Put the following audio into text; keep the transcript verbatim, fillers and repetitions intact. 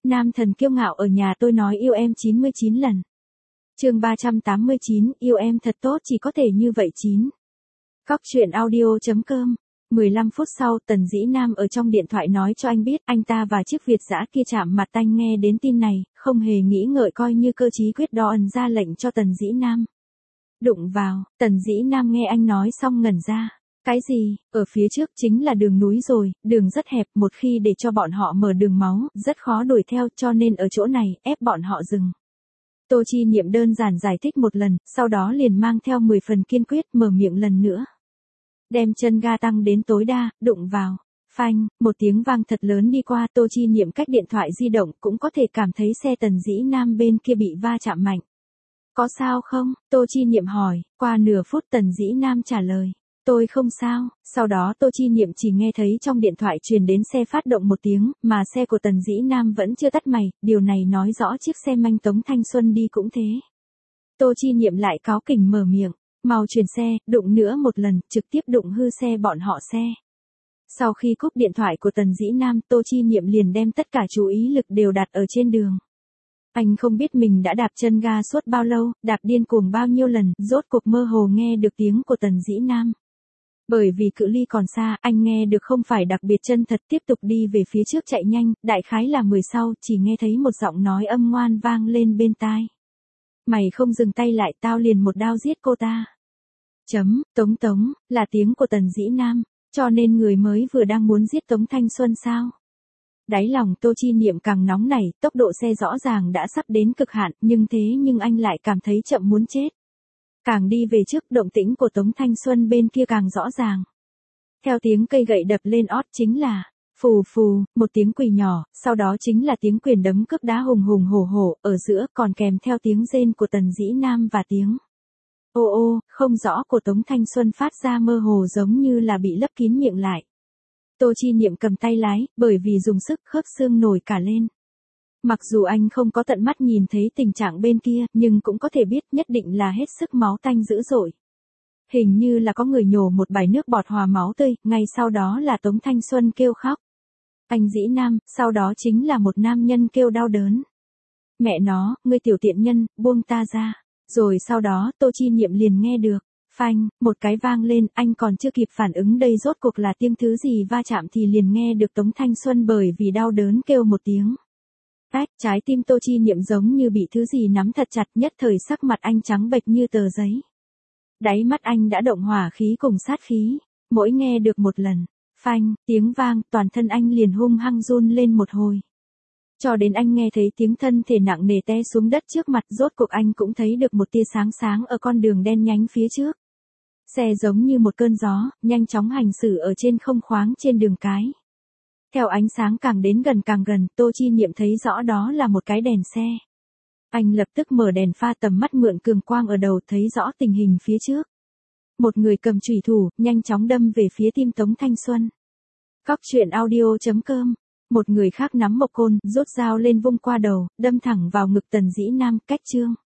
Nam thần kiêu ngạo ở nhà tôi nói yêu em chín mươi chín lần. Chương ba trăm tám mươi chín, yêu em thật tốt chỉ có thể như vậy chín. Cóc truyện audio.com. mười lăm phút sau, Tần Dĩ Nam ở trong điện thoại nói cho anh biết anh ta và chiếc Việt dã kia chạm mặt. Anh nghe đến tin này, không hề nghĩ ngợi coi như cơ chí quyết đoán ra lệnh cho Tần Dĩ Nam. Đụng vào, Tần Dĩ Nam nghe anh nói xong ngẩn ra. Cái gì, ở phía trước chính là đường núi rồi, đường rất hẹp, một khi để cho bọn họ mở đường máu, rất khó đuổi theo, cho nên ở chỗ này, ép bọn họ dừng. Tô Chi Niệm đơn giản giải thích một lần, sau đó liền mang theo mười phần kiên quyết mở miệng lần nữa. Đem chân ga tăng đến tối đa, đụng vào. Phanh, một tiếng vang thật lớn đi qua. Tô Chi Niệm cách điện thoại di động cũng có thể cảm thấy xe Tần Dĩ Nam bên kia bị va chạm mạnh. Có sao không? Tô Chi Niệm hỏi. Qua nửa phút Tần Dĩ Nam trả lời. Tôi không sao. Sau đó Tô Chi Niệm chỉ nghe thấy trong điện thoại truyền đến xe phát động một tiếng, mà xe của Tần Dĩ Nam vẫn chưa tắt mày, điều này nói rõ chiếc xe manh Tống Thanh Xuân đi cũng thế. Tô Chi Niệm lại cáu kỉnh mở miệng, mau chuyển xe, đụng nữa một lần, trực tiếp đụng hư xe bọn họ xe. Sau khi cúp điện thoại của Tần Dĩ Nam, Tô Chi Niệm liền đem tất cả chú ý lực đều đặt ở trên đường. Anh không biết mình đã đạp chân ga suốt bao lâu, đạp điên cuồng bao nhiêu lần, rốt cuộc mơ hồ nghe được tiếng của Tần Dĩ Nam. Bởi vì cự ly còn xa, anh nghe được không phải đặc biệt chân thật, tiếp tục đi về phía trước chạy nhanh, đại khái là mười sau, chỉ nghe thấy một giọng nói âm ngoan vang lên bên tai. Mày không dừng tay lại, tao liền một đao giết cô ta. Chấm, Tống Tống, là tiếng của Tần Dĩ Nam, cho nên người mới vừa đang muốn giết Tống Thanh Xuân sao? Đáy lòng Tô Chi Niệm càng nóng nảy, tốc độ xe rõ ràng đã sắp đến cực hạn, nhưng thế nhưng anh lại cảm thấy chậm muốn chết. Càng đi về trước, động tĩnh của Tống Thanh Xuân bên kia càng rõ ràng. Theo tiếng cây gậy đập lên ót chính là, phù phù, một tiếng quỳ nhỏ, sau đó chính là tiếng quyền đấm cước đá hùng hùng hổ hổ, ở giữa còn kèm theo tiếng rên của Tần Dĩ Nam và tiếng ô ô, không rõ của Tống Thanh Xuân phát ra mơ hồ giống như là bị lấp kín miệng lại. Tô Chi Niệm cầm tay lái, bởi vì dùng sức khớp xương nổi cả lên. Mặc dù anh không có tận mắt nhìn thấy tình trạng bên kia, nhưng cũng có thể biết nhất định là hết sức máu tanh dữ dội. Hình như là có người nhổ một bãi nước bọt hòa máu tươi, ngay sau đó là Tống Thanh Xuân kêu khóc. Anh Dĩ Nam, sau đó chính là một nam nhân kêu đau đớn. Mẹ nó, ngươi tiểu tiện nhân, buông ta ra. Rồi sau đó Tô Chi Niệm liền nghe được. Phanh, một cái vang lên, anh còn chưa kịp phản ứng đây rốt cuộc là tiếng thứ gì va chạm thì liền nghe được Tống Thanh Xuân bởi vì đau đớn kêu một tiếng. Ách, trái tim Tô Chi Niệm giống như bị thứ gì nắm thật chặt, nhất thời sắc mặt anh trắng bệch như tờ giấy. Đáy mắt anh đã động hỏa khí cùng sát khí, mỗi nghe được một lần, phanh, tiếng vang, toàn thân anh liền hung hăng run lên một hồi. Cho đến anh nghe thấy tiếng thân thể nặng nề té xuống đất trước mặt, rốt cuộc anh cũng thấy được một tia sáng sáng ở con đường đen nhánh phía trước. Xe giống như một cơn gió, nhanh chóng hành xử ở trên không khoáng trên đường cái. Theo ánh sáng càng đến gần càng gần, Tô Chi Niệm thấy rõ đó là một cái đèn xe. Anh lập tức mở đèn pha tầm mắt mượn cường quang ở đầu, thấy rõ tình hình phía trước. Một người cầm chùy thủ, nhanh chóng đâm về phía tim Tống Thanh Xuân. Cóc truyện audio.com. Một người khác nắm một côn, rút dao lên vung qua đầu, đâm thẳng vào ngực Tần Dĩ Nam, cách chương.